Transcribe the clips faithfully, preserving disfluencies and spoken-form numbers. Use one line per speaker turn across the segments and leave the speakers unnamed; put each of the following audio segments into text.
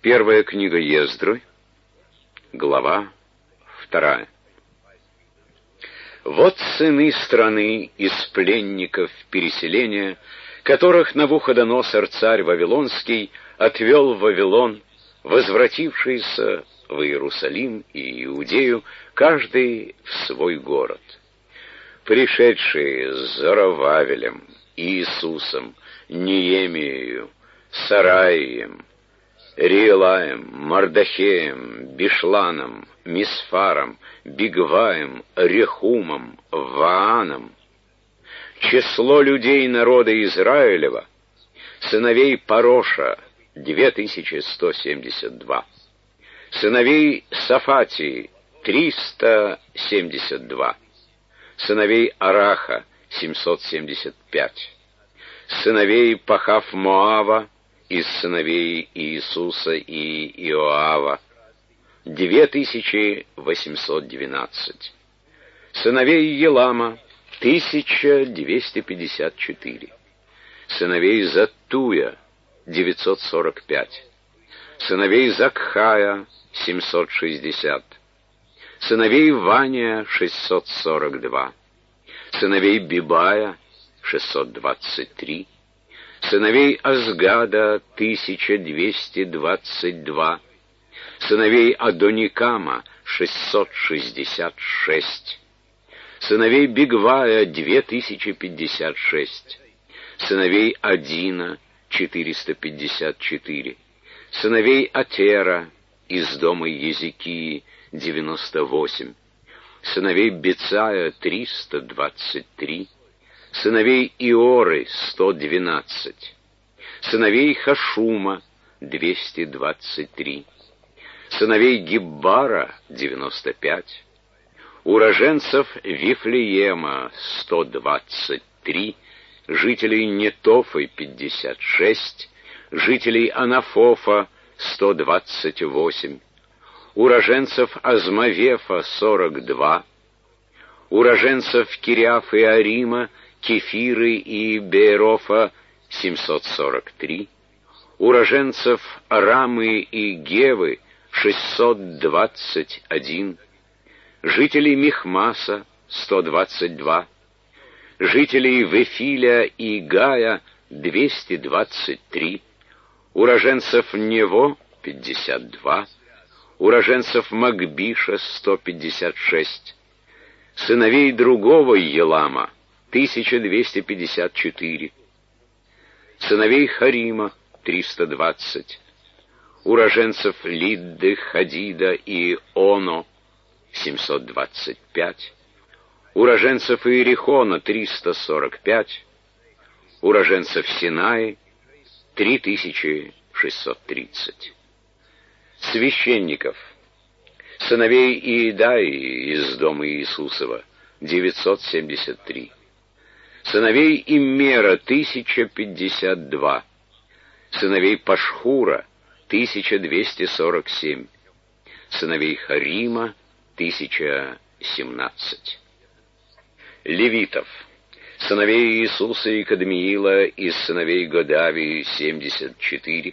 Первая книга Ездры, глава вторая. Вот сыны страны из пленников переселения, которых Навуходоносор, царь Вавилонский, отвел в Вавилон, возвратившиеся в Иерусалим и Иудею, каждый в свой город. Пришедшие с Зоровавелем, Иисусом, Неемиею, Сараием, Риелаем, Мардахеем, Бишланом, Мисфаром, Бигваем, Рехумом, Вааном. Число людей народа Израилева, сыновей Пароша, две тысячи сто семьдесят два. Сыновей Сафатии, триста семьдесят два. Сыновей Араха, семьсот семьдесят пять. Сыновей Пахав-Моава, из сыновей Иисуса и Иоава, две тысячи восемьсот двенадцать. Сыновей Елама, тысяча двести пятьдесят четыре. Сыновей Заттуя, девятьсот сорок пять. Сыновей Закхая, семьсот шестьдесят. Сыновей Вания, шестьсот сорок два. Сыновей Бибая, шестьсот двадцать три. Сыновей Азгада, тысяча двести двадцать два. Сыновей Адоникама, шестьсот шестьдесят шесть. Сыновей Бигвая, две тысячи пятьдесят шесть. Сыновей Адина, четыреста пятьдесят четыре. Сыновей Атера, из дома Езекии, девяносто восемь. Сыновей Бецая, триста двадцать три. Сыновей Иоры, сто двенадцать. Сыновей Хашума, двести двадцать три. Сыновей Гиббара, девяносто пять. Уроженцев Вифлеема, сто двадцать три. Жителей Нетофы, пятьдесят шесть. Жителей Анафофа, сто двадцать восемь. Уроженцев Азмавефа, сорок два. Уроженцев Кириаф и Арима, Кефиры и Беерофа, семьсот сорок три. Уроженцев Рамы и Гевы, шестьсот двадцать один. Жителей Михмаса, сто двадцать два. Жителей Вефиля и Гая, двести двадцать три. Уроженцев Нево, пятьдесят два. Уроженцев Магбиша, сто пятьдесят шесть. Сыновей другого Елама, тысяча двести пятьдесят четыре. Сыновей Харима, триста двадцать. Уроженцев Лидды, Хадида и Оно, семьсот двадцать пять. Уроженцев Иерихона, триста сорок пять. Уроженцев Синаи, три тысячи шестьсот тридцать. Священников. Сыновей Иедаи из дома Иисусова, девятьсот семьдесят три. Сыновей Иммера, тысяча пятьдесят два. Сыновей Пашхура, тысяча двести сорок семь. Сыновей Харима, тысяча семнадцать. Левитов. Сыновей Иисуса и Кадмиила из сыновей Годавии, семьдесят четыре.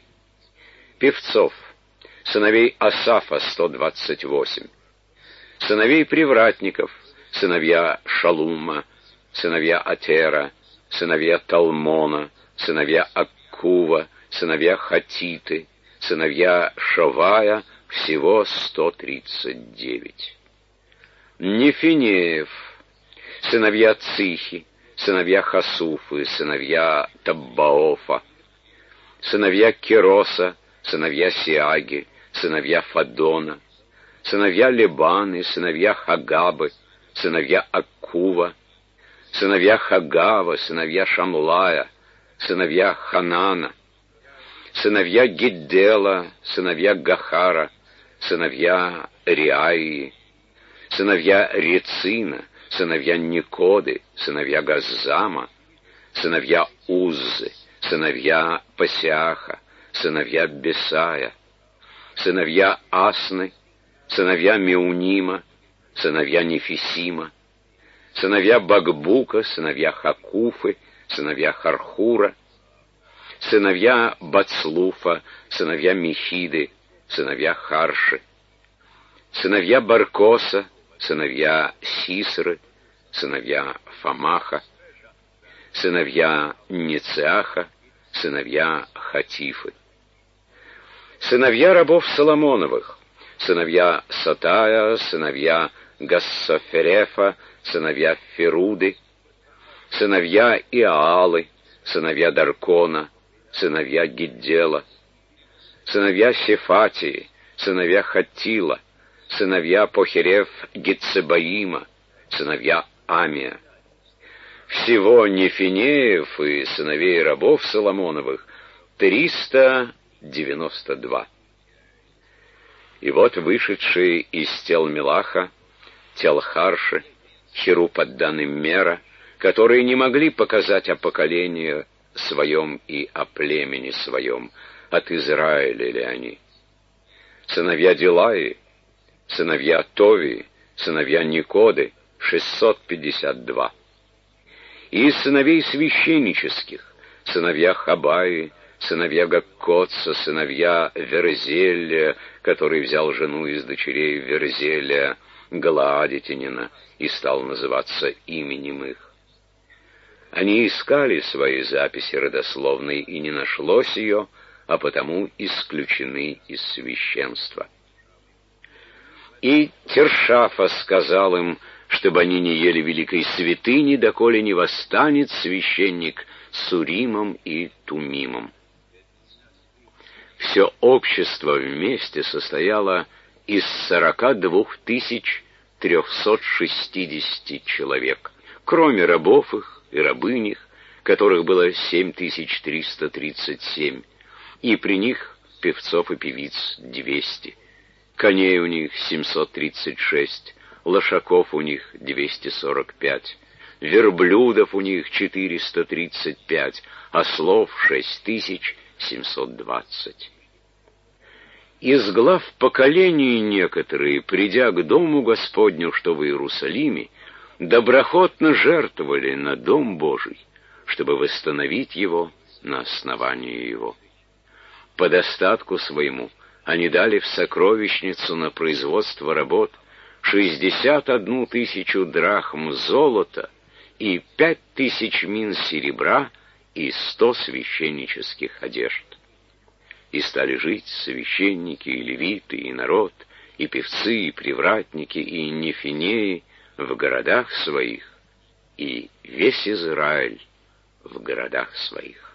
Певцов. Сыновей Асафа, сто двадцать восемь. Сыновей привратников, сыновья Шалума, сыновья Атера, сыновья Талмона, сыновья Аккува, сыновья Хатиты, сыновья Шавая, всего сто тридцать девять. Нефинеев, сыновья Цихи, сыновья Хасуфы, сыновья Таббаофа, сыновья Кероса, сыновья Сиаги, сыновья Фадона, сыновья Лебаны, сыновья Хагабы, сыновья Аккува, сыновья Хагава, сыновья Шамлая, сыновья Ханана, сыновья Гиддела, сыновья Гахара, сыновья Риаии, сыновья Рецина, сыновья Никоды, сыновья Газзама, сыновья Уззы, сыновья Пасиаха, сыновья Бесая, сыновья Асны, сыновья Меунима, сыновья Нефисима, сыновья Багбука, сыновья Хакуфы, сыновья Хархура, сыновья Бацлуфа, сыновья Михиды, сыновья Харши, сыновья Баркоса, сыновья Сисры, сыновья Фамаха, сыновья Нициаха, сыновья Хатифы, сыновья рабов Соломоновых, сыновья Сатая, сыновья Гассоферефа, сыновья Феруды, сыновья Иаалы, сыновья Даркона, сыновья Гиддела, сыновья Сефатии, сыновья Хаттила, сыновья Похерев Гицебаима, сыновья Амия. Всего Нефинеев и сыновей рабов Соломоновых триста девяносто два. И вот вышедшие из тел Мелаха, тел Харши, Херуб отдан им Мера, которые не могли показать о поколении своем и о племени своем, от Израиля ли они. Сыновья Дилаи, сыновья Товии, сыновья Никоды, шестьсот пятьдесят два. И из сыновей священнических, сыновья Хабаи, сыновья Гаккотса, сыновья Верзелия, который взял жену из дочерей Верзелия, Галаадитянина, и стал называться именем их. Они искали свои записи родословной, и не нашлось ее, а потому исключены из священства. И Тершафа сказал им, чтобы они не ели великой святыни, доколе не восстанет священник с Уримом и Тумимом. Все общество вместе состояло из сорока двух тысяч трехсот шестидесяти человек, кроме рабов их и рабынь их, которых было семь тысяч триста тридцать семь, и при них певцов и певиц двести, коней у них семьсот тридцать шесть, лошаков у них двести сорок пять, верблюдов у них четыреста тридцать пять, ослов шесть тысяч семьсот двадцать. Из глав поколений некоторые, придя к дому Господню, что в Иерусалиме, доброхотно жертвовали на дом Божий, чтобы восстановить его на основании его. По достатку своему они дали в сокровищницу на производство работ шестьдесят одну тысячу драхм золота и пять тысяч мин серебра и сто священнических одежд. И стали жить священники и левиты, и народ, и певцы, и привратники, и нефинеи в городах своих, и весь Израиль в городах своих.